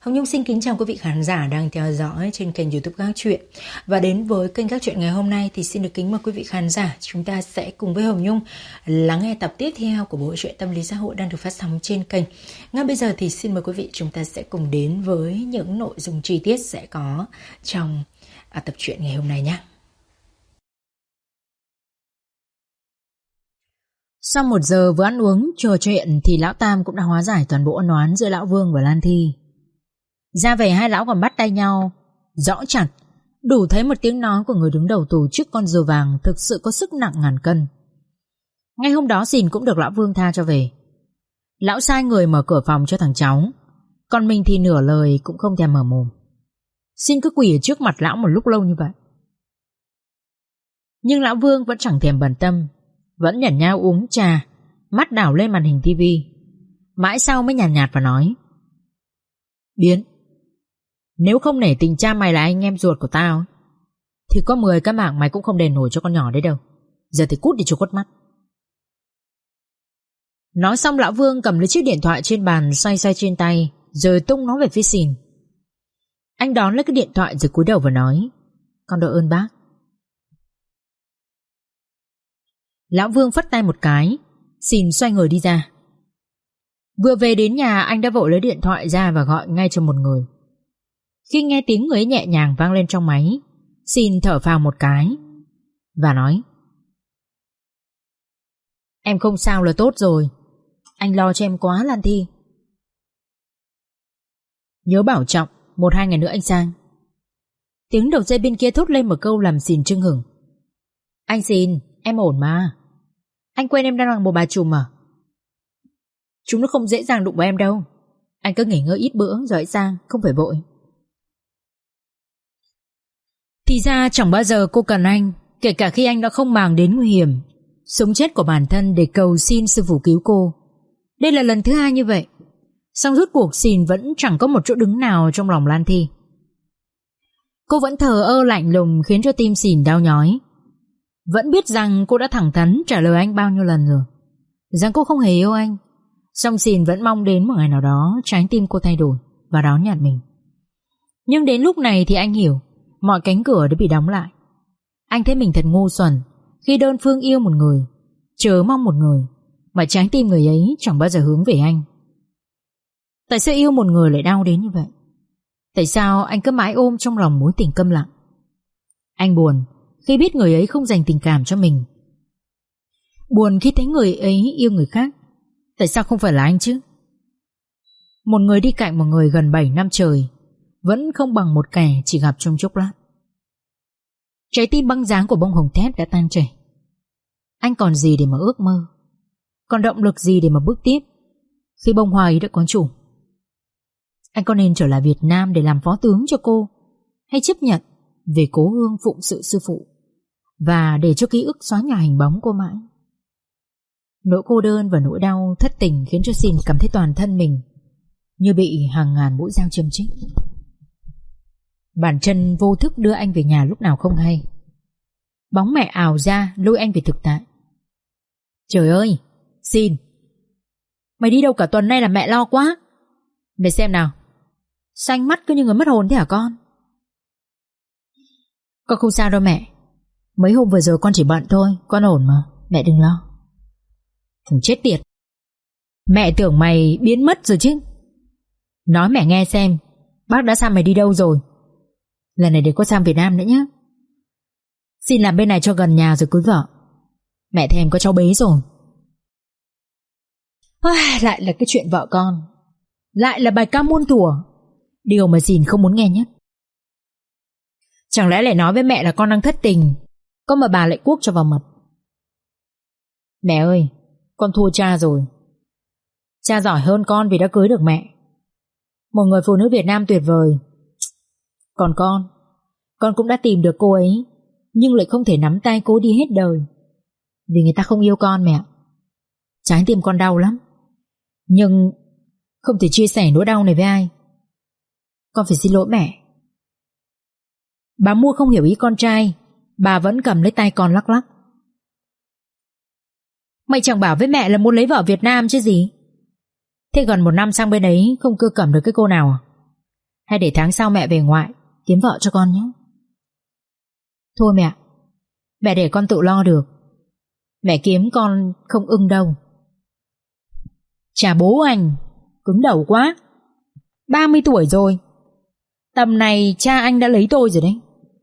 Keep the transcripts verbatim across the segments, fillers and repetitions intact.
Hồng Nhung xin kính chào quý vị khán giả đang theo dõi trên kênh YouTube Các Chuyện. Và đến với kênh Các Chuyện ngày hôm nay thì xin được kính mời quý vị khán giả, chúng ta sẽ cùng với Hồng Nhung lắng nghe tập tiếp theo của bộ truyện tâm lý xã hội đang được phát sóng trên kênh. Ngay bây giờ thì xin mời quý vị chúng ta sẽ cùng đến với những nội dung chi tiết sẽ có trong à, tập truyện ngày hôm nay nhé. Sau một giờ vừa ăn uống trò chuyện thì lão Tam cũng đã hóa giải toàn bộ ân oán giữa lão Vương và Lan Thi. Ra về hai lão còn bắt tay nhau rõ chặt, đủ thấy một tiếng nói của người đứng đầu tù trước con rùa vàng thực sự có sức nặng ngàn cân. Ngay hôm đó Xìn cũng được lão Vương tha cho về. Lão sai người mở cửa phòng cho thằng cháu, còn mình thì nửa lời cũng không thèm mở mồm. Xìn cứ quỳ ở trước mặt lão một lúc lâu như vậy. Nhưng lão Vương vẫn chẳng thèm bận tâm, vẫn nhẩn nhao uống trà, mắt đảo lên màn hình tivi. Mãi sau mới nhàn nhạt, nhạt và nói: Biến, nếu không nể tình cha mày là anh em ruột của tao thì có mười cái mạng mày cũng không đền nổi cho con nhỏ đấy đâu. Giờ thì cút đi cho khuất mắt. Nói xong lão Vương cầm lấy chiếc điện thoại trên bàn xoay xoay trên tay, rồi tung nó về phía Xìn. Anh đón lấy cái điện thoại rồi cúi đầu và nói: Con đội ơn bác. Lão Vương phất tay một cái, Xìn xoay người đi ra. Vừa về đến nhà anh đã vội lấy điện thoại ra và gọi ngay cho một người. Khi nghe tiếng người ấy nhẹ nhàng vang lên trong máy, Xìn thở phào một cái và nói: Em không sao là tốt rồi. Anh lo cho em quá Lan Thi. Nhớ bảo trọng, một hai ngày nữa anh sang. Tiếng đầu dây bên kia thốt lên một câu làm Xìn chưng hửng. Anh Xìn, em ổn mà. Anh quên em đang là một bà trùm à? Chúng nó không dễ dàng đụng vào em đâu. Anh cứ nghỉ ngơi ít bữa rồi hãy sang, không phải vội. Thì ra chẳng bao giờ cô cần anh, kể cả khi anh đã không màng đến nguy hiểm sống chết của bản thân để cầu xin sư phụ cứu cô. Đây là lần thứ hai như vậy. Song rốt cuộc Xìn vẫn chẳng có một chỗ đứng nào trong lòng Lan Thi. Cô vẫn thờ ơ lạnh lùng khiến cho tim Xìn đau nhói. Vẫn biết rằng cô đã thẳng thắn trả lời anh bao nhiêu lần rồi, rằng cô không hề yêu anh. Song Xìn vẫn mong đến một ngày nào đó trái tim cô thay đổi và đón nhận mình. Nhưng đến lúc này thì anh hiểu mọi cánh cửa đã bị đóng lại. Anh thấy mình thật ngu xuẩn khi đơn phương yêu một người, chờ mong một người mà trái tim người ấy chẳng bao giờ hướng về anh. Tại sao yêu một người lại đau đến như vậy? Tại sao anh cứ mãi ôm trong lòng mối tình câm lặng? Anh buồn khi biết người ấy không dành tình cảm cho mình, buồn khi thấy người ấy yêu người khác. Tại sao không phải là anh chứ? Một người đi cạnh một người gần bảy năm trời vẫn không bằng một kẻ chỉ gặp trong chốc lát. Trái tim băng dáng của bông hồng thép đã tan chảy. Anh còn gì để mà ước mơ, còn động lực gì để mà bước tiếp khi bông hoa ấy đã có chủ? Anh có nên trở lại Việt Nam để làm phó tướng cho cô, hay chấp nhận về cố hương phụng sự sư phụ và để cho ký ức xóa nhòa hình bóng cô mãi? Nỗi cô đơn và nỗi đau thất tình khiến cho Xìn cảm thấy toàn thân mình như bị hàng ngàn mũi dao châm chích. Bàn chân vô thức đưa anh về nhà lúc nào không hay. Bóng mẹ ảo ra lôi anh về thực tại. Trời ơi, Xìn, mày đi đâu cả tuần nay là mẹ lo quá. Để xem nào, xanh mắt cứ như người mất hồn thế hả con? Con không sao đâu mẹ. Mấy hôm vừa rồi con chỉ bận thôi, con ổn mà, mẹ đừng lo. Thằng chết tiệt, mẹ tưởng mày biến mất rồi chứ. Nói mẹ nghe xem, bác đã sang mày đi đâu rồi. Lần này đừng có sang Việt Nam nữa nhé. Xin làm bên này cho gần nhà rồi cưới vợ. Mẹ thèm có cháu bé rồi. À, lại là cái chuyện vợ con, lại là bài ca muôn thuở, điều mà Xìn không muốn nghe nhất. Chẳng lẽ lại nói với mẹ là con đang thất tình, có mà bà lại cuốc cho vào mật. Mẹ ơi, con thua cha rồi. Cha giỏi hơn con vì đã cưới được mẹ, một người phụ nữ Việt Nam tuyệt vời. Còn con, con cũng đã tìm được cô ấy, nhưng lại không thể nắm tay cô đi hết đời, vì người ta không yêu con mẹ. Trái tim con đau lắm, nhưng không thể chia sẻ nỗi đau này với ai. Con phải xin lỗi mẹ. Bà Mua không hiểu ý con trai, bà vẫn cầm lấy tay con lắc lắc. Mày chẳng bảo với mẹ là muốn lấy vợ Việt Nam chứ gì. Thế gần một năm sang bên ấy không cưa cẩm được cái cô nào à? hay để tháng sau mẹ về ngoại kiếm vợ cho con nhé. Thôi mẹ, mẹ để con tự lo được. Mẹ kiếm con không ưng đâu. Chà bố anh, cứng đầu quá. Ba mươi tuổi rồi, tầm này cha anh đã lấy tôi rồi đấy.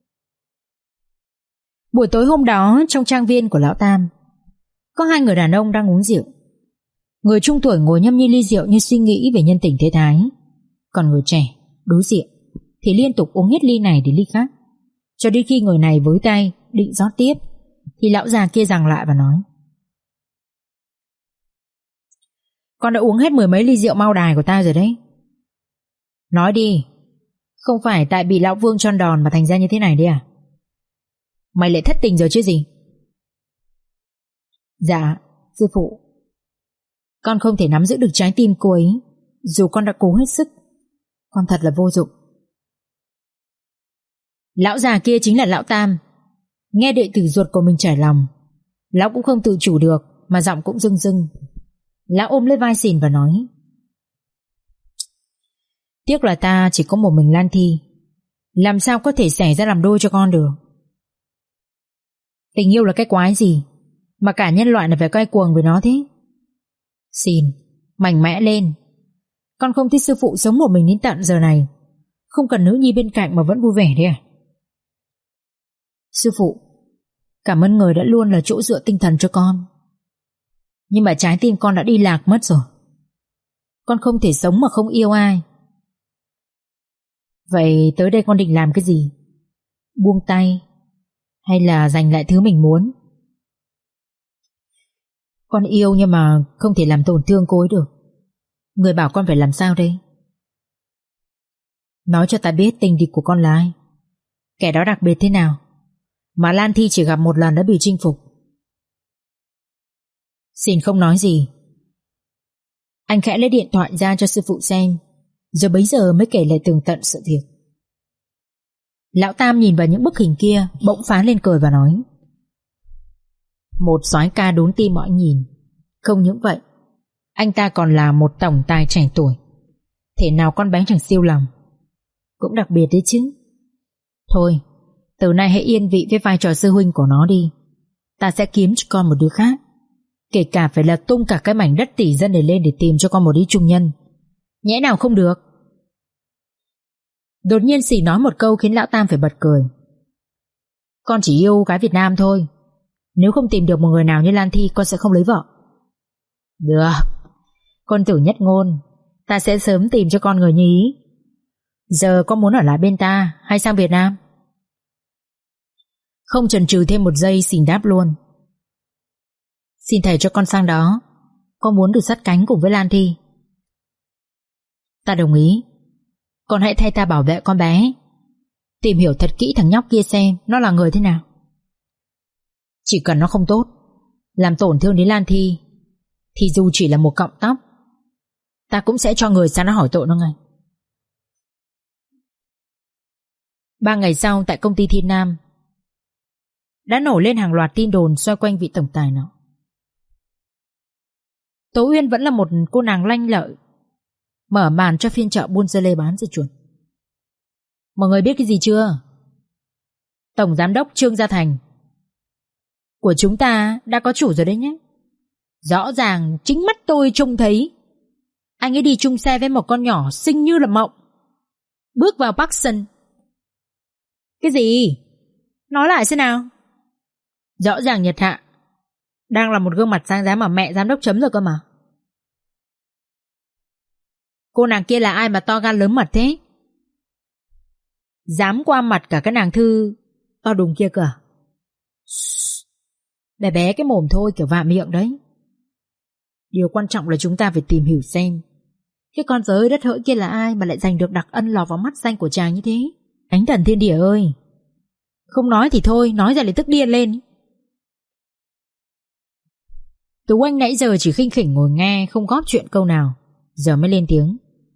Buổi tối hôm đó trong trang viên của lão Tam, có hai người đàn ông đang uống rượu. Người trung tuổi ngồi nhâm nhi ly rượu như suy nghĩ về nhân tình thế thái, còn người trẻ đối diện thì liên tục uống hết ly này đến ly khác, cho đến khi người này với tay định rót tiếp thì lão già kia giằng lại và nói: Con đã uống hết mười mấy ly rượu mau đài của ta rồi đấy. Nói đi, không phải tại bị lão Vương tròn đòn mà thành ra như thế này đấy à? Mày lại thất tình rồi chứ gì? Dạ, sư phụ, con không thể nắm giữ được trái tim cô ấy, dù con đã cố hết sức. Con thật là vô dụng. Lão già kia chính là lão Tam. Nghe đệ tử ruột của mình trải lòng, lão cũng không tự chủ được mà giọng cũng rưng rưng. Lão ôm lấy vai Xìn và nói: Tiếc là ta chỉ có một mình Lan Thi, làm sao có thể xẻ ra làm đôi cho con được. Tình yêu là cái quái gì mà cả nhân loại này phải quay cuồng với nó thế? Xìn, mạnh mẽ lên. Con không thích sư phụ sống một mình đến tận giờ này, không cần nữ nhi bên cạnh mà vẫn vui vẻ đấy à? Sư phụ, cảm ơn người đã luôn là chỗ dựa tinh thần cho con, nhưng mà trái tim con đã đi lạc mất rồi. Con không thể sống mà không yêu ai. Vậy tới đây con định làm cái gì? Buông tay hay là giành lại thứ mình muốn? Con yêu nhưng mà không thể làm tổn thương cô ấy được. Người bảo con phải làm sao đây? Nói cho ta biết tình địch của con là ai, kẻ đó đặc biệt thế nào mà Lan Thi chỉ gặp một lần đã bị chinh phục. Xin không nói gì. Anh khẽ lấy điện thoại ra cho sư phụ xem, rồi bấy giờ mới kể lại tường tận sự việc. Lão Tam nhìn vào những bức hình kia, bỗng phá lên cười và nói: Một soái ca đốn tim mọi nhìn. Không những vậy, anh ta còn là một tổng tài trẻ tuổi, thể nào con bé chẳng siêu lòng. Cũng đặc biệt đấy chứ. Thôi, từ nay hãy yên vị với vai trò sư huynh của nó đi. Ta sẽ kiếm cho con một đứa khác, kể cả phải là tung cả cái mảnh đất tỷ dân này lên để tìm cho con một ý trung nhân. Nhẽ nào không được? Đột nhiên Sỉ nói một câu khiến lão Tam phải bật cười. Con chỉ yêu gái Việt Nam thôi. Nếu không tìm được một người nào như Lan Thi, con sẽ không lấy vợ. Được, con tử nhất ngôn, ta sẽ sớm tìm cho con người như ý. Giờ con muốn ở lại bên ta hay sang Việt Nam? Không chần chừ thêm một giây, Sỉ đáp luôn: Xin thầy cho con sang đó. Con muốn được sát cánh cùng với Lan Thi. Ta đồng ý. Con hãy thay ta bảo vệ con bé, tìm hiểu thật kỹ thằng nhóc kia xem nó là người thế nào. Chỉ cần nó không tốt, làm tổn thương đến Lan Thi, thì dù chỉ là một cọng tóc, ta cũng sẽ cho người sang nó hỏi tội nó ngay. Ba ngày sau, tại công ty Thiên Nam đã nổi lên hàng loạt tin đồn xoay quanh vị tổng tài nọ. Tố Uyên vẫn là một cô nàng lanh lợi, mở màn cho phiên chợ buôn dưa lê bán dưa chuột. Mọi người biết cái gì chưa? Tổng giám đốc Trương Gia Thành của chúng ta đã có chủ rồi đấy nhé. Rõ ràng chính mắt tôi trông thấy anh ấy đi chung xe với một con nhỏ xinh như là mộng, bước vào Parkson. Cái gì? Nói lại xem nào. Rõ ràng Nhật Hạ đang là một gương mặt sáng giá mà mẹ giám đốc chấm rồi cơ mà. Cô nàng kia là ai mà to gan lớn mật thế? Dám qua mặt cả cái nàng Thư to đùng kia cơ à? Bé bé cái mồm thôi, kiểu vạ miệng đấy. Điều quan trọng là chúng ta phải tìm hiểu xem cái con giới đất hỡi kia là ai mà lại giành được đặc ân lọt vào mắt xanh của chàng như thế. Thánh thần thiên địa ơi, không nói thì thôi, nói ra lại tức điên lên. Tú Anh nãy giờ chỉ khinh khỉnh ngồi nghe, không góp chuyện câu nào, giờ mới lên tiếng.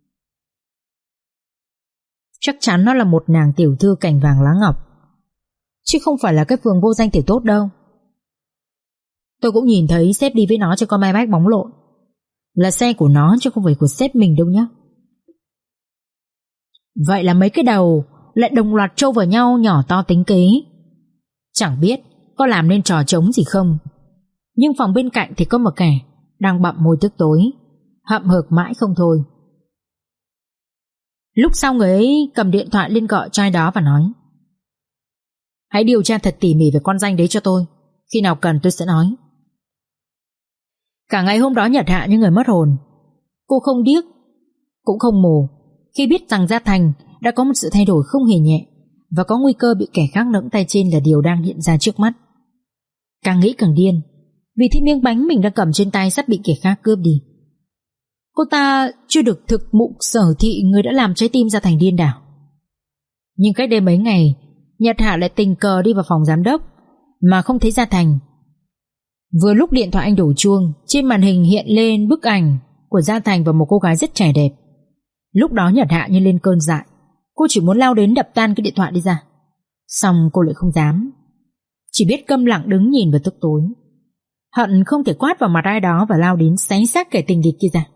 Chắc chắn nó là một nàng tiểu thư cành vàng lá ngọc, chứ không phải là cái phường vô danh tiểu tốt đâu. Tôi cũng nhìn thấy sếp đi với nó cho con mai bách bóng lộn. Là xe của nó chứ không phải của sếp mình đâu nhá. Vậy là mấy cái đầu lại đồng loạt trâu vào nhau, nhỏ to tính kế. Chẳng biết có làm nên trò trống gì không, nhưng phòng bên cạnh thì có một kẻ đang bặm môi tức tối, hậm hực mãi không thôi. Lúc sau người ấy cầm điện thoại lên gọi cho ai đó và nói: hãy điều tra thật tỉ mỉ về con danh đấy cho tôi, khi nào cần tôi sẽ nói. Cả ngày hôm đó Nhật Hạ như người mất hồn. Cô không điếc cũng không mù khi biết rằng Gia Thành đã có một sự thay đổi không hề nhẹ, và có nguy cơ bị kẻ khác nẫng tay trên là điều đang hiện ra trước mắt. Càng nghĩ càng điên, vì thế miếng bánh mình đang cầm trên tay sắp bị kẻ khác cướp đi. Cô ta chưa được thực mụ sở thị người đã làm trái tim Gia Thành điên đảo. Nhưng cách đây mấy ngày, Nhật Hạ lại tình cờ đi vào phòng giám đốc mà không thấy Gia Thành. Vừa lúc điện thoại anh đổ chuông, trên màn hình hiện lên bức ảnh của Gia Thành và một cô gái rất trẻ đẹp. Lúc đó Nhật Hạ như lên cơn dại, cô chỉ muốn lao đến đập tan cái điện thoại đi ra. Xong cô lại không dám, chỉ biết câm lặng đứng nhìn vào tức tối, hận không thể quát vào mặt ai đó và lao đến xé xác kẻ tình địch kia ra.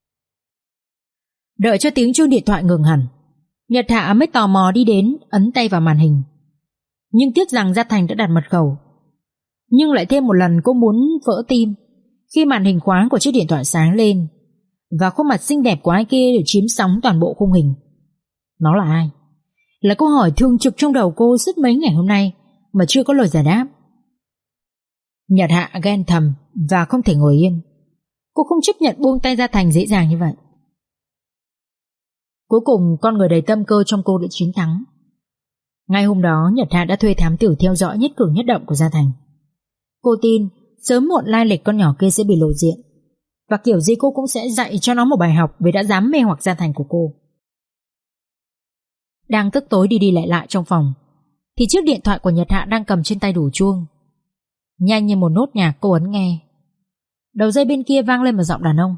Đợi cho tiếng chuông điện thoại ngừng hẳn, Nhật Hạ mới tò mò đi đến ấn tay vào màn hình. Nhưng tiếc rằng Gia Thành đã đặt mật khẩu. Nhưng lại thêm một lần cô muốn vỡ tim khi màn hình khoáng của chiếc điện thoại sáng lên và khuôn mặt xinh đẹp của ai kia đều chiếm sóng toàn bộ khung hình. Nó là ai? Là câu hỏi thường trực trong đầu cô suốt mấy ngày hôm nay mà chưa có lời giải đáp. Nhật Hạ ghen thầm và không thể ngồi yên. Cô không chấp nhận buông tay Gia Thành dễ dàng như vậy. Cuối cùng con người đầy tâm cơ trong cô đã chiến thắng. Ngay hôm đó Nhật Hạ đã thuê thám tử theo dõi nhất cử nhất động của Gia Thành. Cô tin sớm muộn lai lịch con nhỏ kia sẽ bị lộ diện, và kiểu gì cô cũng sẽ dạy cho nó một bài học vì đã dám mê hoặc Gia Thành của cô. Đang tức tối đi đi lại lại trong phòng thì chiếc điện thoại của Nhật Hạ đang cầm trên tay đổ chuông. Nhanh như một nốt nhạc cô ấn nghe. Đầu dây bên kia vang lên một giọng đàn ông: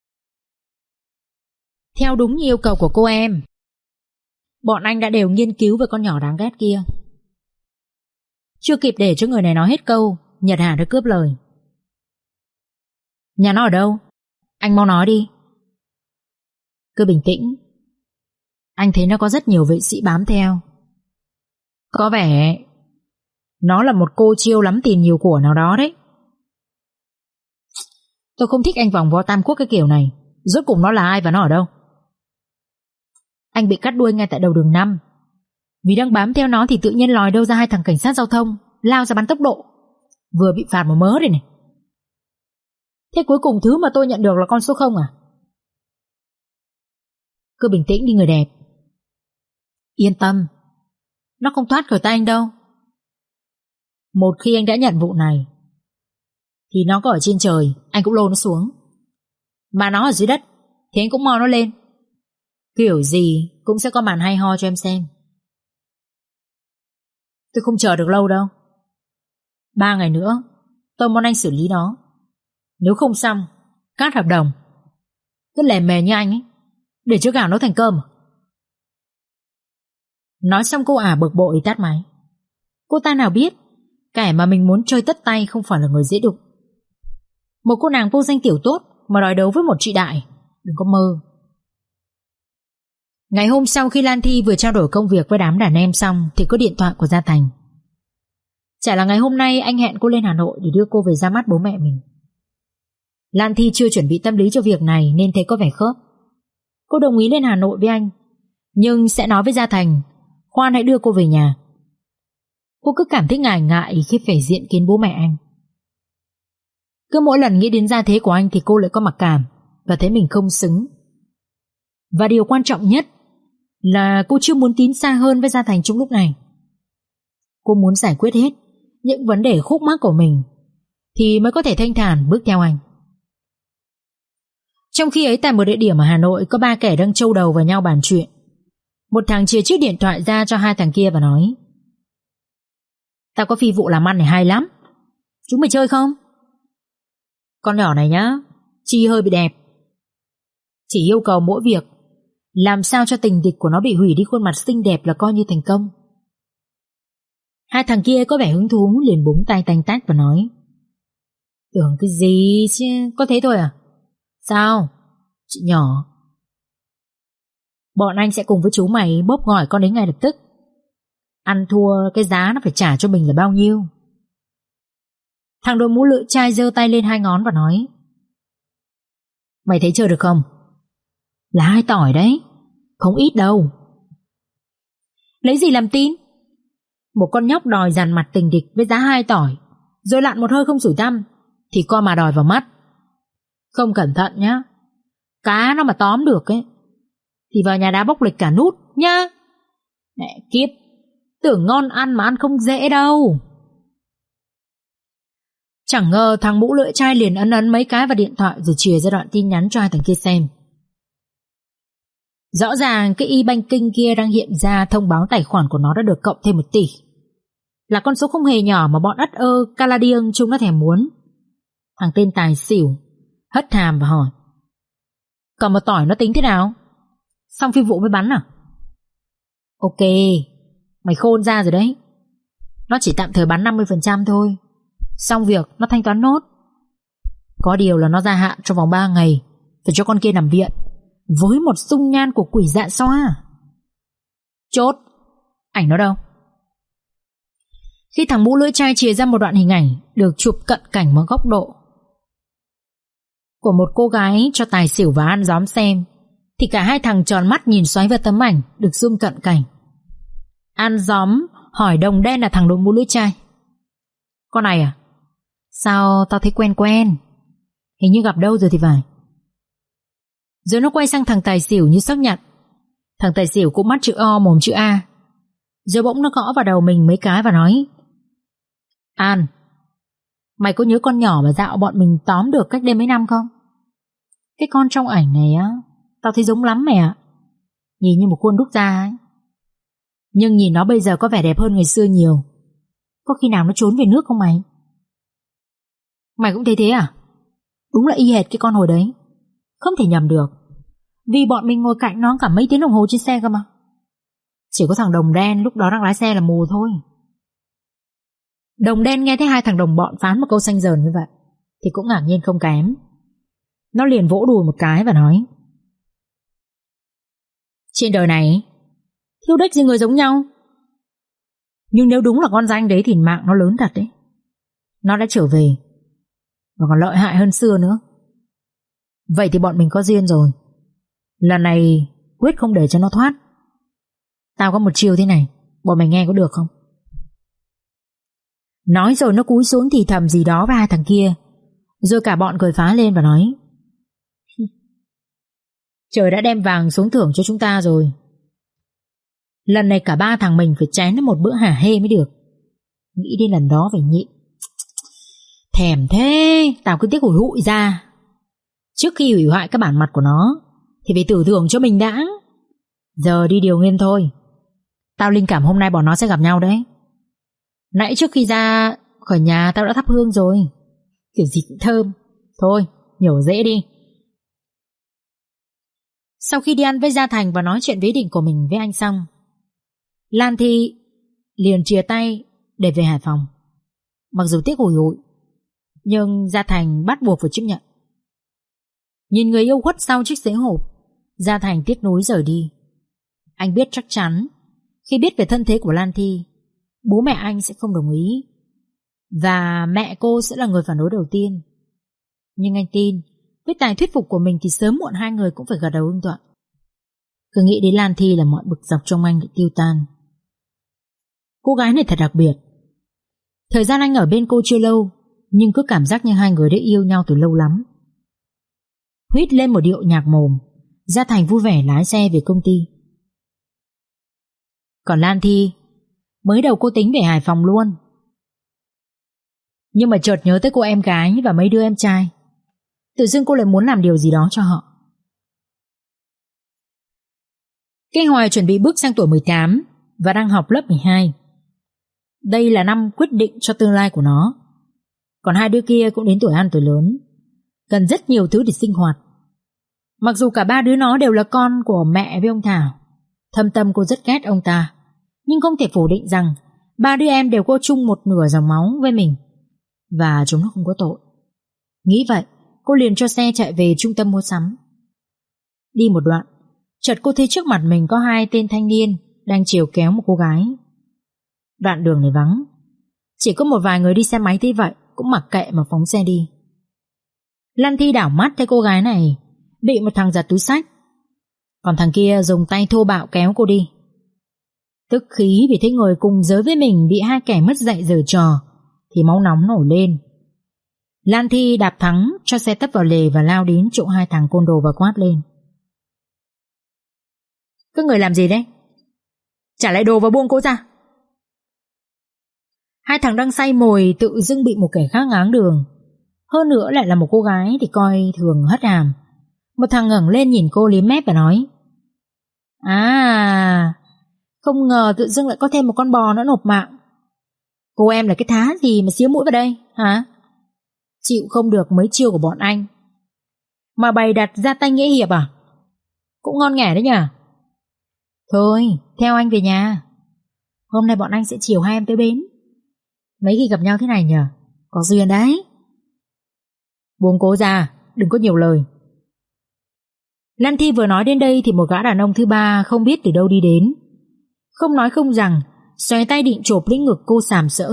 theo đúng như yêu cầu của cô em, bọn anh đã đều nghiên cứu về con nhỏ đáng ghét kia. Chưa kịp để cho người này nói hết câu, Nhật Hạ đã cướp lời: nhà nó ở đâu? Anh mau nói đi. Cứ bình tĩnh. Anh thấy nó có rất nhiều vệ sĩ bám theo. Có vẻ nó là một cô chiêu lắm tiền nhiều của nào đó đấy. Tôi không thích anh vòng vo tam quốc cái kiểu này. Rốt cùng nó là ai và nó ở đâu? Anh bị cắt đuôi ngay tại đầu đường năm. Vì đang bám theo nó thì tự nhiên lòi đâu ra hai thằng cảnh sát giao thông lao ra bắn tốc độ, vừa bị phạt một mớ đây này. Thế cuối cùng thứ mà tôi nhận được là con số không à? Cứ bình tĩnh đi người đẹp. Yên tâm, nó không thoát khỏi tay anh đâu. Một khi anh đã nhận vụ này thì nó có ở trên trời anh cũng lôi nó xuống, mà nó ở dưới đất thì anh cũng mò nó lên. Kiểu gì cũng sẽ có màn hay ho cho em xem. Tôi không chờ được lâu đâu. Ba ngày nữa tôi muốn anh xử lý nó. Nếu không xong, cắt hợp đồng. Cứ lè mè như anh ấy, để cho gạo nó thành cơm. Nói xong cô ả bực bội tắt máy. Cô ta nào biết kẻ mà mình muốn chơi tất tay không phải là người dễ đụng. Một cô nàng vô danh tiểu tốt mà đòi đấu với một chị đại, đừng có mơ. Ngày hôm sau khi Lan Thi vừa trao đổi công việc với đám đàn em xong thì có điện thoại của Gia Thành. Chả là ngày hôm nay anh hẹn cô lên Hà Nội để đưa cô về ra mắt bố mẹ mình. Lan Thi chưa chuẩn bị tâm lý cho việc này nên thấy có vẻ khớp. Cô đồng ý lên Hà Nội với anh, nhưng sẽ nói với Gia Thành khoan hãy đưa cô về nhà. Cô cứ cảm thấy ngại ngại khi phải diện kiến bố mẹ anh. Cứ mỗi lần nghĩ đến gia thế của anh thì cô lại có mặc cảm và thấy mình không xứng. Và điều quan trọng nhất là cô chưa muốn tiến xa hơn với Gia Thành trong lúc này. Cô muốn giải quyết hết những vấn đề khúc mắc của mình thì mới có thể thanh thản bước theo anh. Trong khi ấy tại một địa điểm ở Hà Nội có ba kẻ đang trâu đầu vào nhau bàn chuyện. Một thằng chia chiếc điện thoại ra cho hai thằng kia và nói: tao có phi vụ làm ăn này hay lắm, chúng mày chơi không? Con nhỏ này nhá, chi hơi bị đẹp, chỉ yêu cầu mỗi việc làm sao cho tình địch của nó bị hủy đi khuôn mặt xinh đẹp là coi như thành công. Hai thằng kia có vẻ hứng thú liền búng tay tanh tách và nói: tưởng cái gì chứ, có thế thôi à? Sao? Chị nhỏ. Bọn anh sẽ cùng với chú mày bóp ngỏi con ấy ngay lập tức. Ăn thua cái giá nó phải trả cho mình là bao nhiêu. Thằng đội mũ lưỡi chai giơ tay lên hai ngón và nói: Mày thấy chưa được không? Là hai tỏi đấy, không ít đâu. Lấy gì làm tin? Một con nhóc đòi dàn mặt tình địch với giá hai tỏi, rồi lặn một hơi không sủi tăm, thì co mà đòi vào mắt. Không cẩn thận nhá, cá nó mà tóm được ấy thì vào nhà đá bốc lịch cả nút nhá. Mẹ kiếp, tưởng ngon ăn mà ăn không dễ đâu. Chẳng ngờ thằng mũ lưỡi chai liền ấn ấn mấy cái vào điện thoại rồi chìa ra đoạn tin nhắn cho hai thằng kia xem. Rõ ràng cái e-banking kia đang hiện ra thông báo tài khoản của nó đã được cộng thêm một tỷ. Là con số không hề nhỏ mà bọn ất ơ Caladium chúng nó thèm muốn. Thằng tên tài xỉu hất hàm và hỏi: Còn một tỏi nó tính thế nào? Xong phi vụ mới bắn à? Ok, mày khôn ra rồi đấy. Nó chỉ tạm thời bắn năm mươi phần trăm thôi, xong việc nó thanh toán nốt. Có điều là nó gia hạn trong vòng ba ngày phải cho con kia nằm viện với một dung nhan của quỷ dạ xoa. Chốt. Ảnh nó đâu? Khi thằng mũ lưỡi chai chìa ra một đoạn hình ảnh được chụp cận cảnh một góc độ của một cô gái cho tài xỉu và An Gióm xem, thì cả hai thằng tròn mắt nhìn xoáy vào tấm ảnh được zoom cận cảnh. An Gióm hỏi Đồng Đen là thằng đội mũ lưỡi chai: Con này à? Sao tao thấy quen quen, hình như gặp đâu rồi thì phải. Rồi nó quay sang thằng tài xỉu như xác nhận. Thằng tài xỉu cũng mắt chữ O mồm chữ A. Rồi bỗng nó gõ vào đầu mình mấy cái và nói: An, mày có nhớ con nhỏ mà dạo bọn mình tóm được cách đây mấy năm không? Cái con trong ảnh này á, tao thấy giống lắm mẹ ạ. Nhìn như một khuôn đúc da ấy. Nhưng nhìn nó bây giờ có vẻ đẹp hơn ngày xưa nhiều. Có khi nào nó trốn về nước không mày? Mày cũng thấy thế à? Đúng là y hệt cái con hồi đấy, không thể nhầm được. Vì bọn mình ngồi cạnh nó cả mấy tiếng đồng hồ trên xe cơ mà. Chỉ có thằng Đồng Đen lúc đó đang lái xe là mù thôi. Đồng Đen nghe thấy hai thằng đồng bọn phán một câu xanh dờn như vậy thì cũng ngạc nhiên không kém. Nó liền vỗ đùi một cái và nói: Trên đời này thiếu đếch gì người giống nhau. Nhưng nếu đúng là con danh đấy thì mạng nó lớn thật đấy. Nó đã trở về và còn lợi hại hơn xưa nữa. Vậy thì bọn mình có duyên rồi. Lần này quyết không để cho nó thoát. Tao có một chiêu thế này, bọn mày nghe có được không? Nói rồi nó cúi xuống thì thầm gì đó với hai thằng kia. Rồi cả bọn cười phá lên và nói: Trời đã đem vàng xuống thưởng cho chúng ta rồi. Lần này cả ba thằng mình phải chén nó một bữa hả hê mới được. Nghĩ đến lần đó phải nhịn. Thèm thế, tao cứ tiếc hủi hụi ra. Trước khi hủy hoại cái bản mặt của nó thì phải tưởng thưởng cho mình đã. Giờ đi điều nghiên thôi. Tao linh cảm hôm nay bọn nó sẽ gặp nhau đấy. Nãy trước khi ra khỏi nhà tao đã thắp hương rồi. Kiểu gì cũng thơm. Thôi, nhổ dễ đi. Sau khi đi ăn với Gia Thành và nói chuyện với định của mình với anh xong, Lan Thi liền chia tay để về Hải Phòng. Mặc dù tiếc hủi hụi, nhưng Gia Thành bắt buộc phải chấp nhận. Nhìn người yêu khuất sau chiếc xế hộp, Gia Thành tiếc nuối rời đi. Anh biết chắc chắn khi biết về thân thế của Lan Thi, bố mẹ anh sẽ không đồng ý, và mẹ cô sẽ là người phản đối đầu tiên. Nhưng anh tin với tài thuyết phục của mình thì sớm muộn hai người cũng phải gật đầu ưng thuận. Cứ nghĩ đến Lan Thi là mọi bực dọc trong anh bị tiêu tan. Cô gái này thật đặc biệt. Thời gian anh ở bên cô chưa lâu, nhưng cứ cảm giác như hai người đã yêu nhau từ lâu lắm. Huýt lên một điệu nhạc mồm, Gia Thành vui vẻ lái xe về công ty. Còn Lan Thi, mới đầu cô tính về Hải Phòng luôn, nhưng mà chợt nhớ tới cô em gái và mấy đứa em trai. Tự dưng cô lại muốn làm điều gì đó cho họ. Cây Hoài chuẩn bị bước sang tuổi mười tám và đang học lớp mười hai. Đây là năm quyết định cho tương lai của nó. Còn hai đứa kia cũng đến tuổi ăn tuổi lớn, cần rất nhiều thứ để sinh hoạt. Mặc dù cả ba đứa nó đều là con của mẹ với ông Thảo, thâm tâm cô rất ghét ông ta, nhưng không thể phủ định rằng ba đứa em đều có chung một nửa dòng máu với mình, và chúng nó không có tội. Nghĩ vậy, cô liền cho xe chạy về trung tâm mua sắm. Đi một đoạn, Chợt cô thấy trước mặt mình có hai tên thanh niên đang chèo kéo một cô gái. Đoạn đường này vắng, chỉ có một vài người đi xe máy, thế vậy cũng mặc kệ mà phóng xe đi. Lan Thi đảo mắt thấy cô gái này bị một thằng giật túi xách, còn thằng kia dùng tay thô bạo kéo cô đi. Tức khí vì thấy người cùng giới với mình bị hai kẻ mất dạy giở trò thì máu nóng nổi lên. Lan Thi đạp thắng cho xe tấp vào lề và lao đến chỗ hai thằng côn đồ và quát lên: "Các người làm gì đấy? Trả lại đồ và buông cô ra!" Hai thằng đang say mồi tự dưng bị một kẻ khác ngáng đường, hơn nữa lại là một cô gái thì coi thường hất hàm. Một thằng ngẩng lên nhìn cô liếm mép và nói: "À, không ngờ tự dưng lại có thêm một con bò nữa nộp mạng. Cô em là cái thá gì mà xía mũi vào đây hả? Chịu không được mấy chiêu của bọn anh mà bày đặt ra tay nghĩa hiệp à? Cũng ngon nghẻ đấy nhỉ. Thôi, theo anh về nhà. Hôm nay bọn anh sẽ chiều hai em tới bến. Mấy khi gặp nhau thế này nhỉ, có duyên đấy." "Buông cô ra, đừng có nhiều lời." Lan Thi vừa nói đến đây thì một gã đàn ông thứ ba không biết từ đâu đi đến. Không nói không rằng, xoay tay định chộp lấy ngực cô sàm sỡ.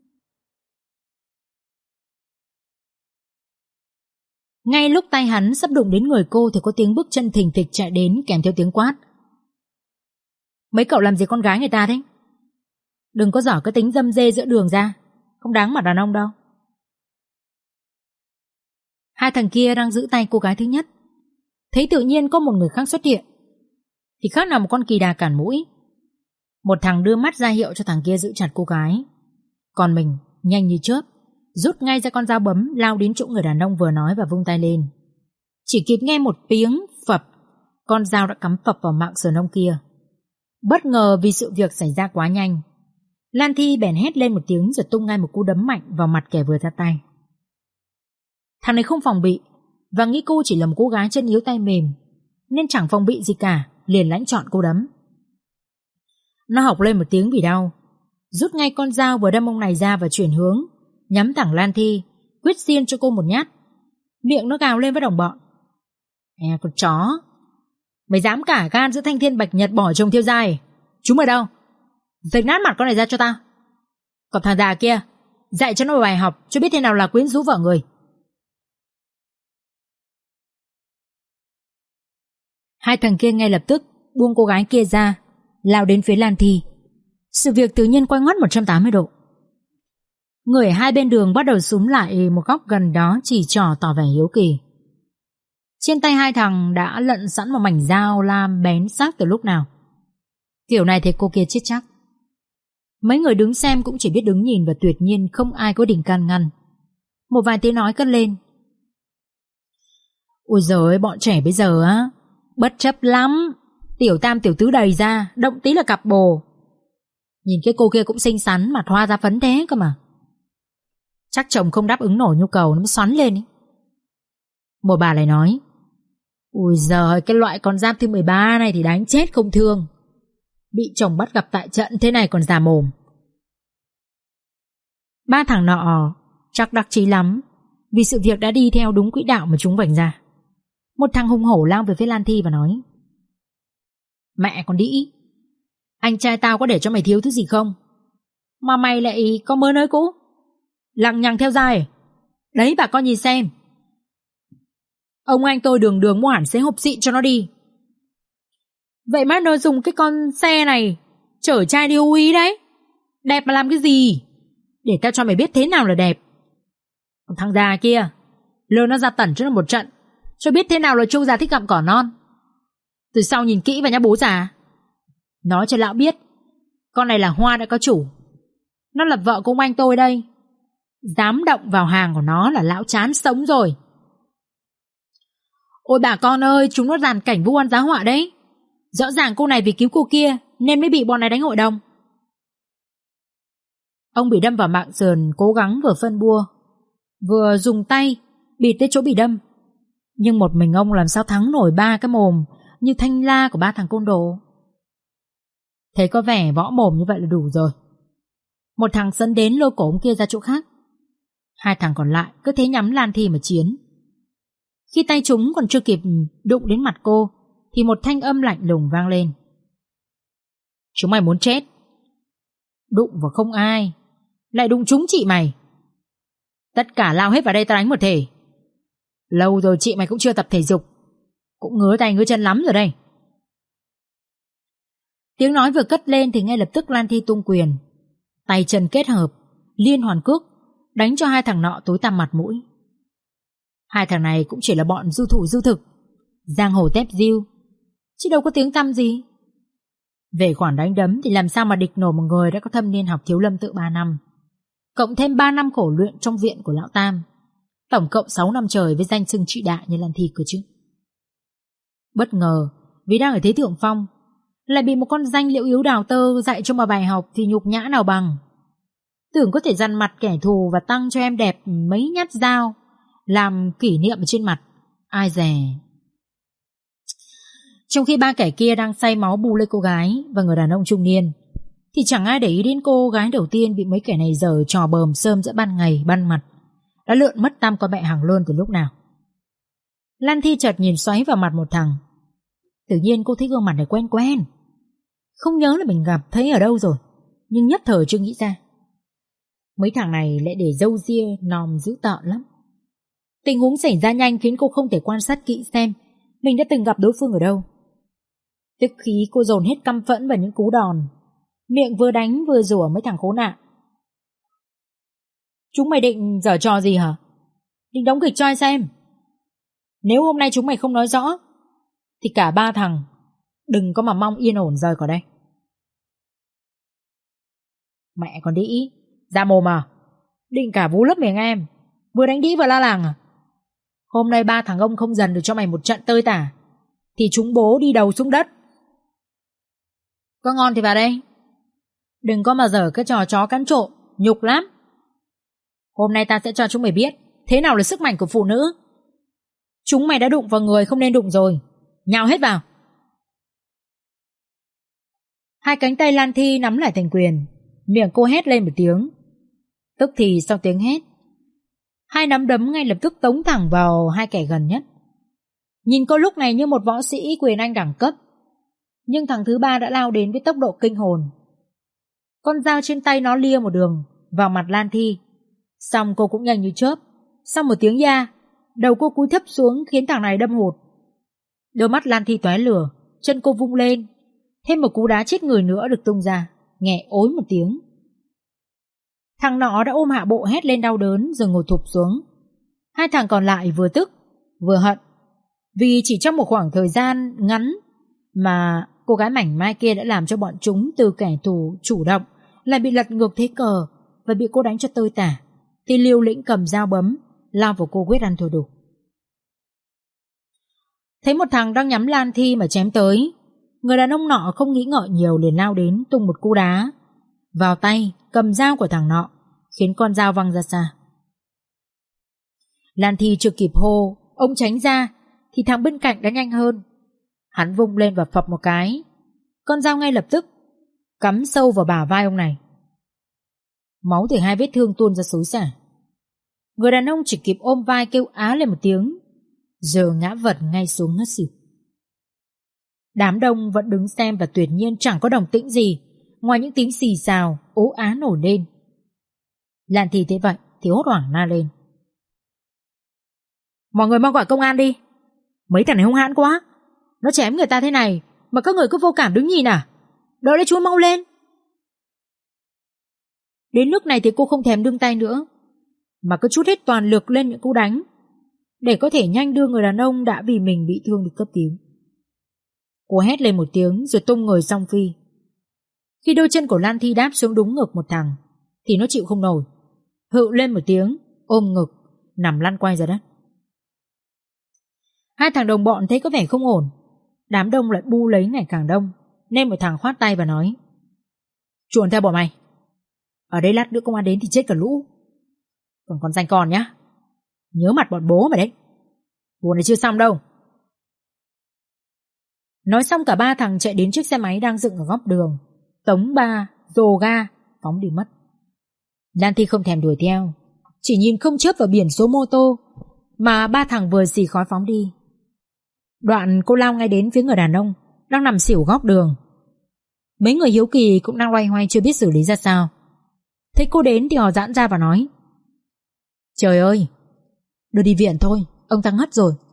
Ngay lúc tay hắn sắp đụng đến người cô thì có tiếng bước chân thình thịch chạy đến kèm theo tiếng quát: "Mấy cậu làm gì con gái người ta thế? Đừng có giở cái tính dâm dê giữa đường ra, không đáng mặt đàn ông đâu." Hai thằng kia đang giữ tay cô gái thứ nhất, thấy tự nhiên có một người khác xuất hiện thì khác nào một con kỳ đà cản mũi. Một thằng đưa mắt ra hiệu cho thằng kia giữ chặt cô gái, còn mình nhanh như chớp rút ngay ra con dao bấm lao đến chỗ người đàn ông vừa nói và vung tay lên. Chỉ kịp nghe một tiếng phập, con dao đã cắm phập vào mạng sườn ông kia. Bất ngờ vì sự việc xảy ra quá nhanh, Lan Thi bèn hét lên một tiếng rồi tung ngay một cú đấm mạnh vào mặt kẻ vừa ra tay. Thằng này không phòng bị và nghĩ cô chỉ là một cô gái chân yếu tay mềm nên chẳng phòng bị gì cả, liền lãnh trọn cô đấm. Nó học lên một tiếng vì đau, rút ngay con dao vừa đâm ông này ra và chuyển hướng nhắm thẳng Lan Thi, quyết xiên cho cô một nhát. Miệng nó gào lên với đồng bọn: "E con chó, mày dám cả gan giữa thanh thiên bạch nhật bỏ chồng thiêu giai? Chúng ở đâu? Rạch nát mặt con này ra cho tao. Còn thằng già kia, dạy cho nó một bài học cho biết thế nào là quyến rũ vợ người." Hai thằng kia ngay lập tức buông cô gái kia ra, lao đến phía Lan Thi. Sự việc tự nhiên quay ngoắt một trăm tám mươi độ. Người ở hai bên đường bắt đầu xúm lại một góc gần đó chỉ trỏ tỏ vẻ hiếu kỳ. Trên tay hai thằng đã lận sẵn một mảnh dao lam bén sắc từ lúc nào. Kiểu này thì cô kia chết chắc. Mấy người đứng xem cũng chỉ biết đứng nhìn và tuyệt nhiên không ai có định can ngăn. Một vài tiếng nói cất lên: "Ôi giời ơi, bọn trẻ bây giờ á, bất chấp lắm. Tiểu tam tiểu tứ đầy ra, động tí là cặp bồ. Nhìn cái cô kia cũng xinh xắn mà thoa ra phấn thế cơ mà. Chắc chồng không đáp ứng nổi nhu cầu nó mới xoắn lên ấy." Một bà lại nói: "Ui giời, cái loại con giáp thứ mười ba này thì đánh chết không thương. Bị chồng bắt gặp tại trận thế này còn già mồm." Ba thằng nọ chắc đắc chí lắm vì sự việc đã đi theo đúng quỹ đạo mà chúng vạch ra. Một thằng hùng hổ lao về phía Lan Thi và nói: "Mẹ con đĩ, anh trai tao có để cho mày thiếu thứ gì không mà mày lại có mớ nới cũ, lằng nhằng theo dai. Đấy bà con nhìn xem, ông anh tôi đường đường mua hẳn xế hộp xịn cho nó đi. Vậy mà nó dùng cái con xe này chở trai đi hú ý đấy. Đẹp mà làm cái gì? Để tao cho mày biết thế nào là đẹp. Còn thằng già kia, lừa nó ra tẩn cho nó một trận, cho biết thế nào là trâu già thích gặm cỏ non. Từ sau nhìn kỹ vào nhá bố già. Nói cho lão biết, con này là hoa đã có chủ. Nó là vợ của ông anh tôi đây. Dám động vào hàng của nó là lão chán sống rồi." "Ôi bà con ơi, chúng nó dàn cảnh vu oan giá họa đấy. Rõ ràng cô này vì cứu cô kia nên mới bị bọn này đánh hội đồng." Ông bị đâm vào mạng sườn cố gắng vừa phân bua vừa dùng tay bịt tới chỗ bị đâm, nhưng một mình ông làm sao thắng nổi ba cái mồm như thanh la của ba thằng côn đồ. Thấy có vẻ võ mồm như vậy là đủ rồi. Một thằng sấn đến lôi cổ ông kia ra chỗ khác. Hai thằng còn lại cứ thế nhắm Lan Thi mà chiến. Khi tay chúng còn chưa kịp đụng đến mặt cô thì một thanh âm lạnh lùng vang lên. Chúng mày muốn chết. Đụng vào không ai, lại đụng trúng chị mày. Tất cả lao hết vào đây tao đánh một thể. Lâu rồi chị mày cũng chưa tập thể dục, cũng ngứa tay ngứa chân lắm rồi đây. Tiếng nói vừa cất lên thì ngay lập tức Lan Thi tung quyền, tay chân kết hợp, liên hoàn cước, đánh cho hai thằng nọ tối tăm mặt mũi. Hai thằng này cũng chỉ là bọn du thủ du thực, giang hồ tép diêu, chứ đâu có tiếng tăm gì. Về khoản đánh đấm thì làm sao mà địch nổi một người đã có thâm niên học thiếu lâm tự ba năm, cộng thêm ba năm khổ luyện trong viện của lão Tam, tổng cộng sáu năm trời với danh xưng trị đại như Lan Thi cơ chứ. Bất ngờ vì đang ở thế thượng phong, lại bị một con danh liễu yếu đào tơ dạy cho một bài học thì nhục nhã nào bằng. Tưởng có thể dằn mặt kẻ thù và tăng cho em đẹp mấy nhát dao làm kỷ niệm ở trên mặt, ai dè. Trong khi ba kẻ kia đang say máu bù lấy cô gái và người đàn ông trung niên, thì chẳng ai để ý đến cô gái đầu tiên bị mấy kẻ này giở trò bờm sơm giữa ban ngày ban mặt, đã lượn mất tam con mẹ hàng luôn từ lúc nào. Lan Thi chợt nhìn xoáy vào mặt một thằng. Tự nhiên cô thấy gương mặt này quen quen, không nhớ là mình gặp thấy ở đâu rồi, nhưng nhất thời chưa nghĩ ra. Mấy thằng này lại để râu ria nòm dữ tợn lắm. Tình huống xảy ra nhanh khiến cô không thể quan sát kỹ xem mình đã từng gặp đối phương ở đâu. Tức khí cô dồn hết căm phẫn vào những cú đòn, miệng vừa đánh vừa rủa mấy thằng khốn nạn. Chúng mày định giở trò gì hả? Định đóng kịch cho ai xem? Nếu hôm nay chúng mày không nói rõ thì cả ba thằng đừng có mà mong yên ổn rời khỏi đây. Mẹ còn đĩ, ra mồm à? Định cả vú lấp miệng em, vừa đánh đĩ vừa la làng à? Hôm nay ba thằng ông không dần được cho mày một trận tơi tả thì chúng bố đi đầu xuống đất. Có ngon thì vào đây, đừng có mà dở cái trò chó cắn trộm, nhục lắm. Hôm nay ta sẽ cho chúng mày biết thế nào là sức mạnh của phụ nữ. Chúng mày đã đụng vào người không nên đụng rồi, nhào hết vào. Hai cánh tay Lan Thi nắm lại thành quyền, miệng cô hét lên một tiếng. Tức thì sau tiếng hét, hai nắm đấm ngay lập tức tống thẳng vào hai kẻ gần nhất. Nhìn cô lúc này như một võ sĩ quyền Anh đẳng cấp, nhưng thằng thứ ba đã lao đến với tốc độ kinh hồn. Con dao trên tay nó lia một đường vào mặt Lan Thi, xong cô cũng nhanh như chớp. Sau một tiếng da, đầu cô cúi thấp xuống khiến thằng này đâm hụt. Đôi mắt Lan Thi tóe lửa, chân cô vung lên, thêm một cú đá chết người nữa được tung ra, nghe ối một tiếng. Thằng nọ đã ôm hạ bộ hét lên đau đớn rồi ngồi thụp xuống. Hai thằng còn lại vừa tức vừa hận, vì chỉ trong một khoảng thời gian ngắn mà cô gái mảnh mai kia đã làm cho bọn chúng từ kẻ thù chủ động lại bị lật ngược thế cờ và bị cô đánh cho tơi tả, thì liều lĩnh cầm dao bấm lao vào cô quyết ăn thua đủ. Thấy một thằng đang nhắm Lan Thi mà chém tới, người đàn ông nọ không nghĩ ngợi nhiều liền lao đến tung một cú đá vào tay cầm dao của thằng nọ, khiến con dao văng ra xa. Lan Thi chưa kịp hô ông tránh ra thì thằng bên cạnh đã nhanh hơn. Hắn vung lên và phập một cái, con dao ngay lập tức cắm sâu vào bả vai ông này. Máu từ hai vết thương tuôn ra xối xả. Người đàn ông chỉ kịp ôm vai kêu á lên một tiếng, giờ ngã vật ngay xuống ngất xỉu. Đám đông vẫn đứng xem và tuyệt nhiên chẳng có động tĩnh gì ngoài những tiếng xì xào ố á nổi lên. Lan Thi thế vậy thì hốt hoảng la lên: mọi người mau gọi công an đi, mấy thằng này hung hãn quá, nó chém người ta thế này mà các người cứ vô cảm đứng nhìn à? Đợi đấy chú mau lên. Đến nước này thì cô không thèm đương tay nữa, mà cứ trút hết toàn lực lên những cú đánh để có thể nhanh đưa người đàn ông đã vì mình bị thương đi cấp cứu. Cô hét lên một tiếng rồi tung người song phi. Khi đôi chân của Lan Thi đáp xuống đúng ngực một thằng thì nó chịu không nổi, hự lên một tiếng, ôm ngực nằm lăn quay ra đất. Hai thằng đồng bọn thấy có vẻ không ổn, đám đông lại bu lấy ngày càng đông, nên một thằng khoát tay và nói: chuồn theo bọn mày, ở đây lát nữa công an đến thì chết cả lũ. Còn con danh con nhá, nhớ mặt bọn bố mày đấy, vụ này chưa xong đâu. Nói xong cả ba thằng chạy đến chiếc xe máy đang dựng ở góc đường, tống ba dồ ga phóng đi mất. Lan Thi không thèm đuổi theo, chỉ nhìn không chớp vào biển số mô tô mà ba thằng vừa xì khói phóng đi. Đoạn cô lao ngay đến phía người đàn ông đang nằm xỉu góc đường. Mấy người hiếu kỳ cũng đang loay hoay chưa biết xử lý ra sao. Thấy cô đến thì họ giãn ra và nói: Trời ơi, đưa đi viện thôi, ông ta ngất rồi.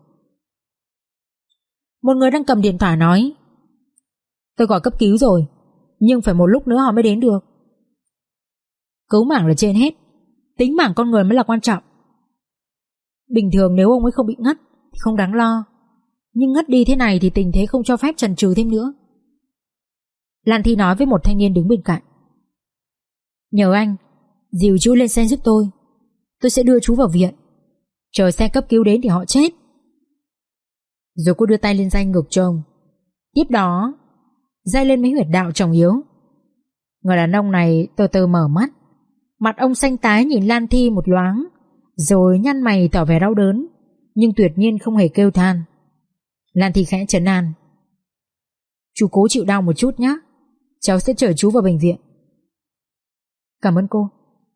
Một người đang cầm điện thoại nói: Tôi gọi cấp cứu rồi, nhưng phải một lúc nữa họ mới đến được. Cứu mạng là trên hết, tính mạng con người mới là quan trọng. Bình thường nếu ông ấy không bị ngất thì không đáng lo, nhưng ngất đi thế này thì tình thế không cho phép chần chừ thêm nữa. Lan Thi nói với một thanh niên đứng bên cạnh: Nhờ anh dìu chú lên xe giúp tôi, tôi sẽ đưa chú vào viện. Chờ xe cấp cứu đến thì họ chết. Rồi cô đưa tay lên danh ngực cho ông. Tiếp đó day lên mấy huyệt đạo trọng yếu. Người đàn ông này từ từ mở mắt. Mặt ông xanh tái nhìn Lan Thi một loáng, rồi nhăn mày tỏ vẻ đau đớn, nhưng tuyệt nhiên không hề kêu than. Lan Thi khẽ trấn an: Chú cố chịu đau một chút nhé, cháu sẽ chở chú vào bệnh viện. Cảm ơn cô.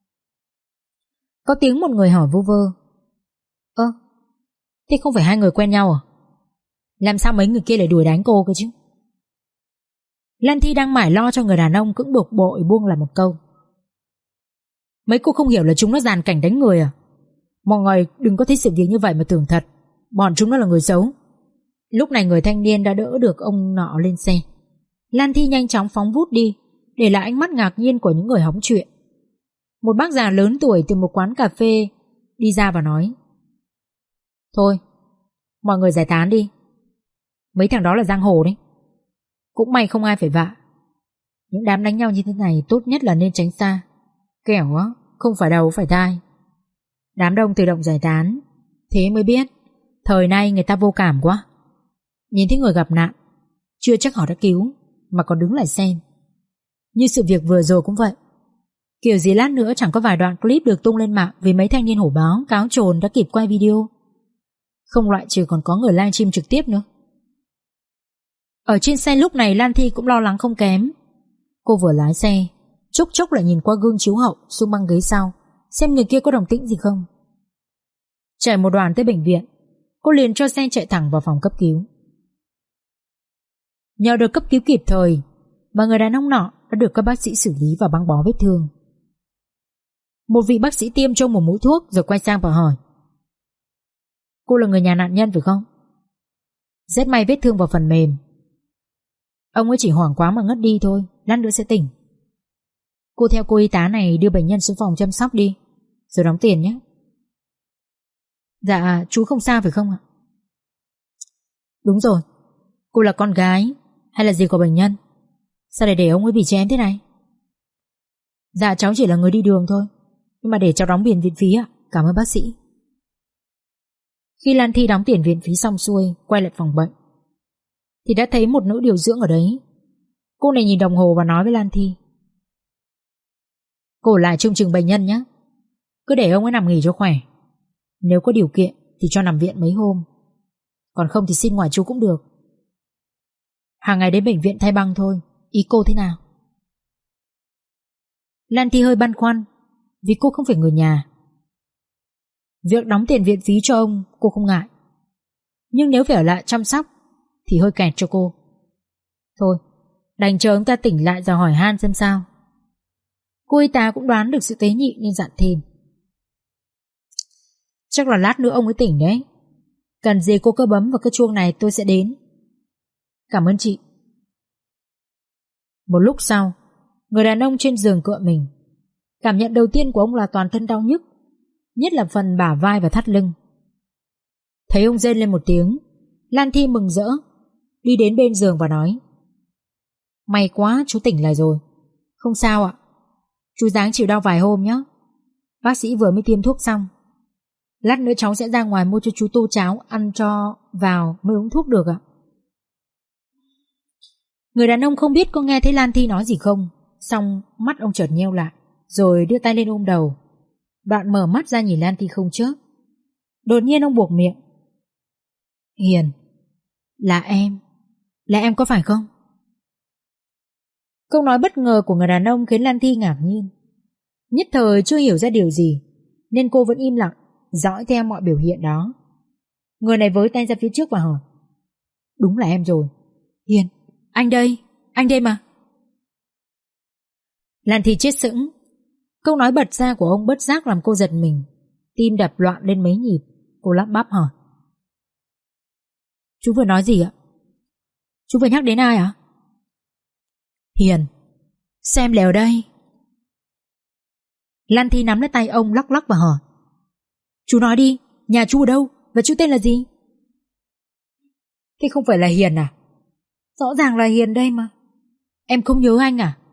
Có tiếng một người hỏi vu vơ: Ơ, thế không phải hai người quen nhau à? Làm sao mấy người kia lại đuổi đánh cô cơ chứ? Lan Thi đang mải lo cho người đàn ông cũng bực bội buông lại một câu: Mấy cô không hiểu là chúng nó dàn cảnh đánh người à? Mọi người đừng có thấy sự việc như vậy mà tưởng thật bọn chúng nó là người xấu. Lúc này người thanh niên đã đỡ được ông nọ lên xe. Lan Thi nhanh chóng phóng vút đi, để lại ánh mắt ngạc nhiên của những người hóng chuyện. Một bác già lớn tuổi từ một quán cà phê đi ra và nói: Thôi, mọi người giải tán đi. Mấy thằng đó là giang hồ đấy. Cũng may không ai phải vạ. Những đám đánh nhau như thế này tốt nhất là nên tránh xa, kẻo á không phải đầu phải tai. Đám đông tự động giải tán. Thế mới biết thời nay người ta vô cảm quá. Nhìn thấy người gặp nạn, chưa chắc họ đã cứu, mà còn đứng lại xem. Như sự việc vừa rồi cũng vậy. Kiểu gì lát nữa chẳng có vài đoạn clip được tung lên mạng vì mấy thanh niên hổ báo cáo trồn đã kịp quay video. Không loại trừ còn có người livestream trực tiếp nữa. Ở trên xe lúc này Lan Thi cũng lo lắng không kém. Cô vừa lái xe, chốc chốc lại nhìn qua gương chiếu hậu xuống băng ghế sau, xem người kia có đồng tĩnh gì không. Chạy một đoạn tới bệnh viện, cô liền cho xe chạy thẳng vào phòng cấp cứu. Nhờ được cấp cứu kịp thời mà người đàn ông nọ đã được các bác sĩ xử lý và băng bó vết thương. Một vị bác sĩ tiêm cho một mũi thuốc rồi quay sang và hỏi: Cô là người nhà nạn nhân phải không? Rất may vết thương vào phần mềm. Ông ấy chỉ hoảng quá mà ngất đi thôi, lát nữa sẽ tỉnh. Cô theo cô y tá này đưa bệnh nhân xuống phòng chăm sóc đi, rồi đóng tiền nhé. Dạ, chú không sao phải không ạ? Đúng rồi, cô là con gái hay là gì của bệnh nhân? Sao lại để ông ấy bị chém thế này? Dạ cháu chỉ là người đi đường thôi, nhưng mà để cháu đóng tiền viện phí ạ. Cảm ơn bác sĩ. Khi Lan Thi đóng tiền viện phí xong xuôi, quay lại phòng bệnh thì đã thấy một nữ điều dưỡng ở đấy. Cô này nhìn đồng hồ và nói với Lan Thi: Cô lại trông chừng bệnh nhân nhé, cứ để ông ấy nằm nghỉ cho khỏe. Nếu có điều kiện thì cho nằm viện mấy hôm, còn không thì xin ngoài chú cũng được. Hàng ngày đến bệnh viện thay băng thôi. Ý cô thế nào? Lan Thi hơi băn khoăn vì cô không phải người nhà. Việc đóng tiền viện phí cho ông cô không ngại, nhưng nếu phải ở lại chăm sóc thì hơi kẹt cho cô. Thôi, đành chờ ông ta tỉnh lại rồi hỏi han xem sao. Cô y tá cũng đoán được sự tế nhị nên dặn thêm: Chắc là lát nữa ông ấy tỉnh đấy. Cần gì cô cứ bấm vào cái chuông này tôi sẽ đến. Cảm ơn chị. Một lúc sau, người đàn ông trên giường cựa mình. Cảm nhận đầu tiên của ông là toàn thân đau nhức, nhất là phần bả vai và thắt lưng. Thấy ông rên lên một tiếng, Lan Thi mừng rỡ đi đến bên giường và nói: May quá chú tỉnh lại rồi. Không sao ạ, chú ráng chịu đau vài hôm nhé. Bác sĩ vừa mới tiêm thuốc xong. Lát nữa cháu sẽ ra ngoài mua cho chú tô cháo ăn cho vào mới uống thuốc được ạ. Người đàn ông không biết có nghe thấy Lan Thi nói gì không, xong mắt ông chợt nheo lại, rồi đưa tay lên ôm đầu. Đoạn mở mắt ra nhìn Lan Thi không chớp. Đột nhiên ông buộc miệng: Hiền, là em. Là em có phải không? Câu nói bất ngờ của người đàn ông khiến Lan Thi ngạc nhiên. Nhất thời chưa hiểu ra điều gì nên cô vẫn im lặng dõi theo mọi biểu hiện đó. Người này với tay ra phía trước và hỏi: Đúng là em rồi. Hiền, anh đây, anh đây mà. Lan Thi chết sững. Câu nói bật ra của ông bất giác làm cô giật mình, tim đập loạn lên mấy nhịp. Cô lắp bắp hỏi: Chú vừa nói gì ạ? Chú vừa nhắc đến ai ạ? Hiền, xem lèo đây. Lan Thi nắm lấy tay ông lắc lắc và hỏi: Chú nói đi, nhà chú ở đâu và chú tên là gì? Thế không phải là Hiền à? Rõ ràng là Hiền đây mà. Em không nhớ anh à?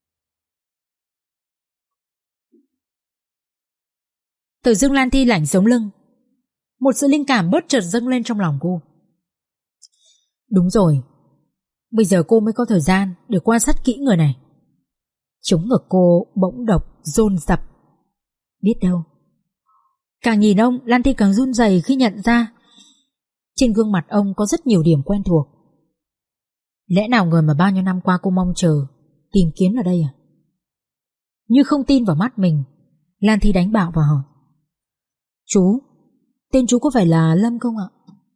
Tự dưng Lan Thi lạnh sống lưng. Một sự linh cảm bất chợt dâng lên trong lòng cô. Đúng rồi, bây giờ cô mới có thời gian để quan sát kỹ người này. Chống ngực cô bỗng độc dồn dập. Biết đâu. Càng nhìn ông, Lan Thi càng run rẩy khi nhận ra trên gương mặt ông có rất nhiều điểm quen thuộc. Lẽ nào người mà bao nhiêu năm qua cô mong chờ, tìm kiếm ở đây à? Như không tin vào mắt mình, Lan Thi đánh bạo và hỏi: Chú, tên chú có phải là Lâm không ạ?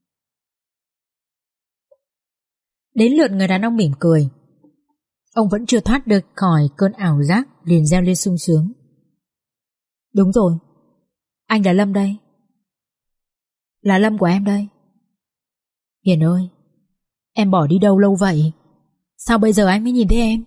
Đến lượt người đàn ông mỉm cười. Ông vẫn chưa thoát được khỏi cơn ảo giác, liền reo lên sung sướng: Đúng rồi, anh là Lâm đây. Là Lâm của em đây. Hiền ơi, em bỏ đi đâu lâu vậy? Sao bây giờ anh mới nhìn thấy em?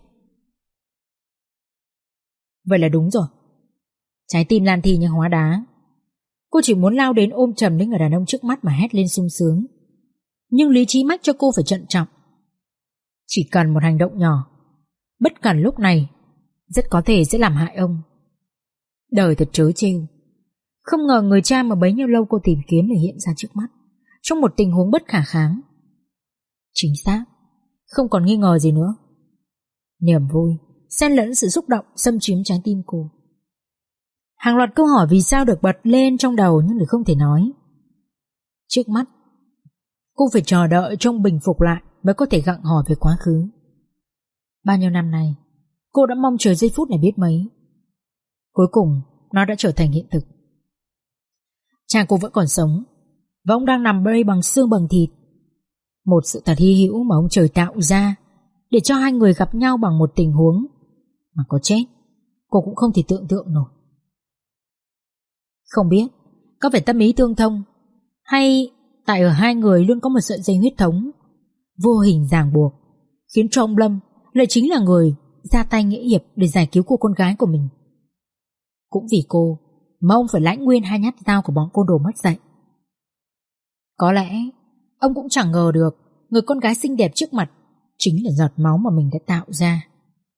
Vậy là đúng rồi. Trái tim Lan Thi như hóa đá. Cô chỉ muốn lao đến ôm chầm lấy người đàn ông trước mắt mà hét lên sung sướng. Nhưng lý trí mách cho cô phải trân trọng. Chỉ cần một hành động nhỏ, bất cẩn lúc này, rất có thể sẽ làm hại ông. Đời thật trớ trêu. Không ngờ người cha mà bấy nhiêu lâu cô tìm kiếm lại hiện ra trước mắt, trong một tình huống bất khả kháng. Chính xác, không còn nghi ngờ gì nữa. Niềm vui xen lẫn sự xúc động xâm chiếm trái tim cô. Hàng loạt câu hỏi vì sao được bật lên trong đầu nhưng lại không thể nói. Trước mắt, cô phải chờ đợi trông bình phục lại mới có thể gặng hỏi về quá khứ. Bao nhiêu năm nay, cô đã mong chờ giây phút này biết mấy. Cuối cùng, nó đã trở thành hiện thực. Cha cô vẫn còn sống, và ông đang nằm đây bằng xương bằng thịt. Một sự thật hy hữu mà ông trời tạo ra để cho hai người gặp nhau bằng một tình huống mà có chết, cô cũng không thể tưởng tượng nổi. Không biết có phải tâm ý tương thông, hay tại ở hai người luôn có một sợi dây huyết thống vô hình ràng buộc, khiến cho ông Lâm lại chính là người ra tay nghĩa hiệp để giải cứu cô con gái của mình. Cũng vì cô mà ông phải lãnh nguyên hai nhát dao của bọn côn đồ mất dạy. Có lẽ ông cũng chẳng ngờ được người con gái xinh đẹp trước mặt chính là giọt máu mà mình đã tạo ra.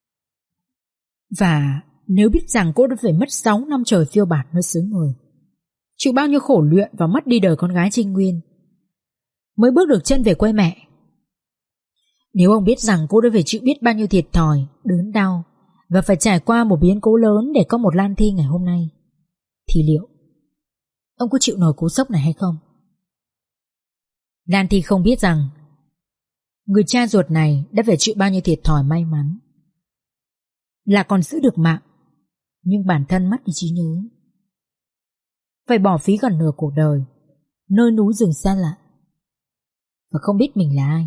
Và nếu biết rằng cô đã phải mất sáu năm trời phiêu bạt nơi xứ người, chịu bao nhiêu khổ luyện và mất đi đời con gái trinh nguyên, mới bước được chân về quê mẹ. Nếu ông biết rằng cô đã phải chịu biết bao nhiêu thiệt thòi, đớn đau và phải trải qua một biến cố lớn để có một Lan Thi ngày hôm nay, thì liệu ông có chịu nổi cú sốc này hay không? Lan Thi không biết rằng người cha ruột này đã phải chịu bao nhiêu thiệt thòi may mắn, là còn giữ được mạng, nhưng bản thân mất đi trí nhớ, phải bỏ phí gần nửa cuộc đời nơi núi rừng xa lạ, và không biết mình là ai.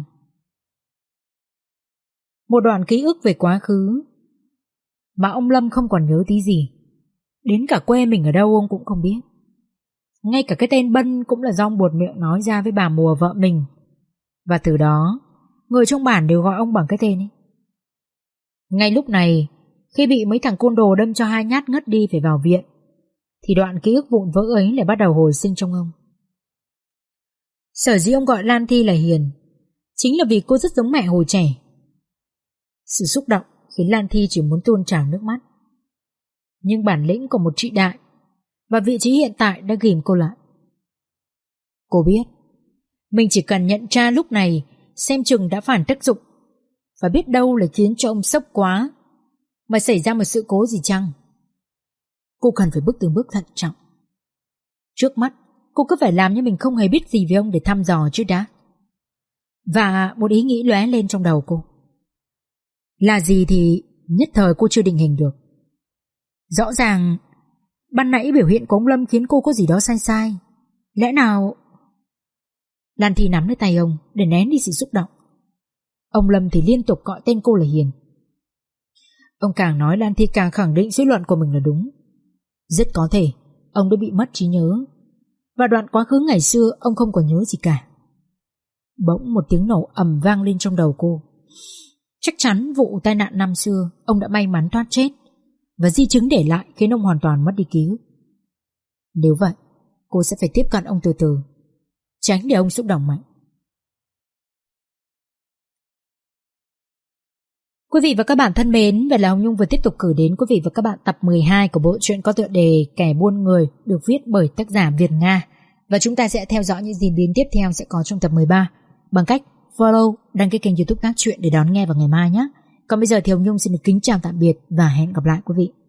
Một đoạn ký ức về quá khứ mà ông Lâm không còn nhớ tí gì. Đến cả quê mình ở đâu ông cũng không biết. Ngay cả cái tên Bân cũng là do ông buột miệng nói ra với bà Mùa vợ mình, và từ đó người trong bản đều gọi ông bằng cái tên ấy. Ngay lúc này, khi bị mấy thằng côn đồ đâm cho hai nhát ngất đi phải vào viện, thì đoạn ký ức vụn vỡ ấy lại bắt đầu hồi sinh trong ông. Sở dĩ ông gọi Lan Thi là Hiền chính là vì cô rất giống mẹ hồi trẻ. Sự xúc động khiến Lan Thi chỉ muốn tuôn trào nước mắt. Nhưng bản lĩnh của một chị đại và vị trí hiện tại đã ghìm cô lại. Cô biết mình chỉ cần nhận ra lúc này xem chừng đã phản tác dụng, và biết đâu là khiến cho ông sốc quá mà xảy ra một sự cố gì chăng. Cô cần phải bước từng bước thận trọng. Trước mắt cô cứ phải làm như mình không hề biết gì về ông để thăm dò chứ đã. Và một ý nghĩ lóe lên trong đầu cô. Là gì thì nhất thời cô chưa định hình được. Rõ ràng ban nãy biểu hiện của ông Lâm khiến cô có gì đó sai sai. Lẽ nào Lan Thi nắm lấy tay ông để nén đi sự xúc động. Ông Lâm thì liên tục gọi tên cô là Hiền. Ông càng nói Lan Thi càng khẳng định suy luận của mình là đúng. Rất có thể ông đã bị mất trí nhớ, và đoạn quá khứ ngày xưa ông không còn nhớ gì cả. Bỗng một tiếng nổ ầm vang lên trong đầu cô. Chắc chắn vụ tai nạn năm xưa ông đã may mắn thoát chết, và di chứng để lại khiến ông hoàn toàn mất đi ký ức. Nếu vậy, cô sẽ phải tiếp cận ông từ từ, tránh để ông xúc động mạnh. Quý vị và các bạn thân mến, vậy là Hồng Nhung vừa tiếp tục gửi đến quý vị và các bạn tập mười hai của bộ truyện có tựa đề Kẻ buôn người, được viết bởi tác giả Việt Nga. Và chúng ta sẽ theo dõi những diễn biến tiếp theo sẽ có trong tập mười ba bằng cách follow, đăng ký kênh YouTube Các Chuyện để đón nghe vào ngày mai nhé. Còn bây giờ thì Hồng Nhung xin được kính chào tạm biệt và hẹn gặp lại quý vị.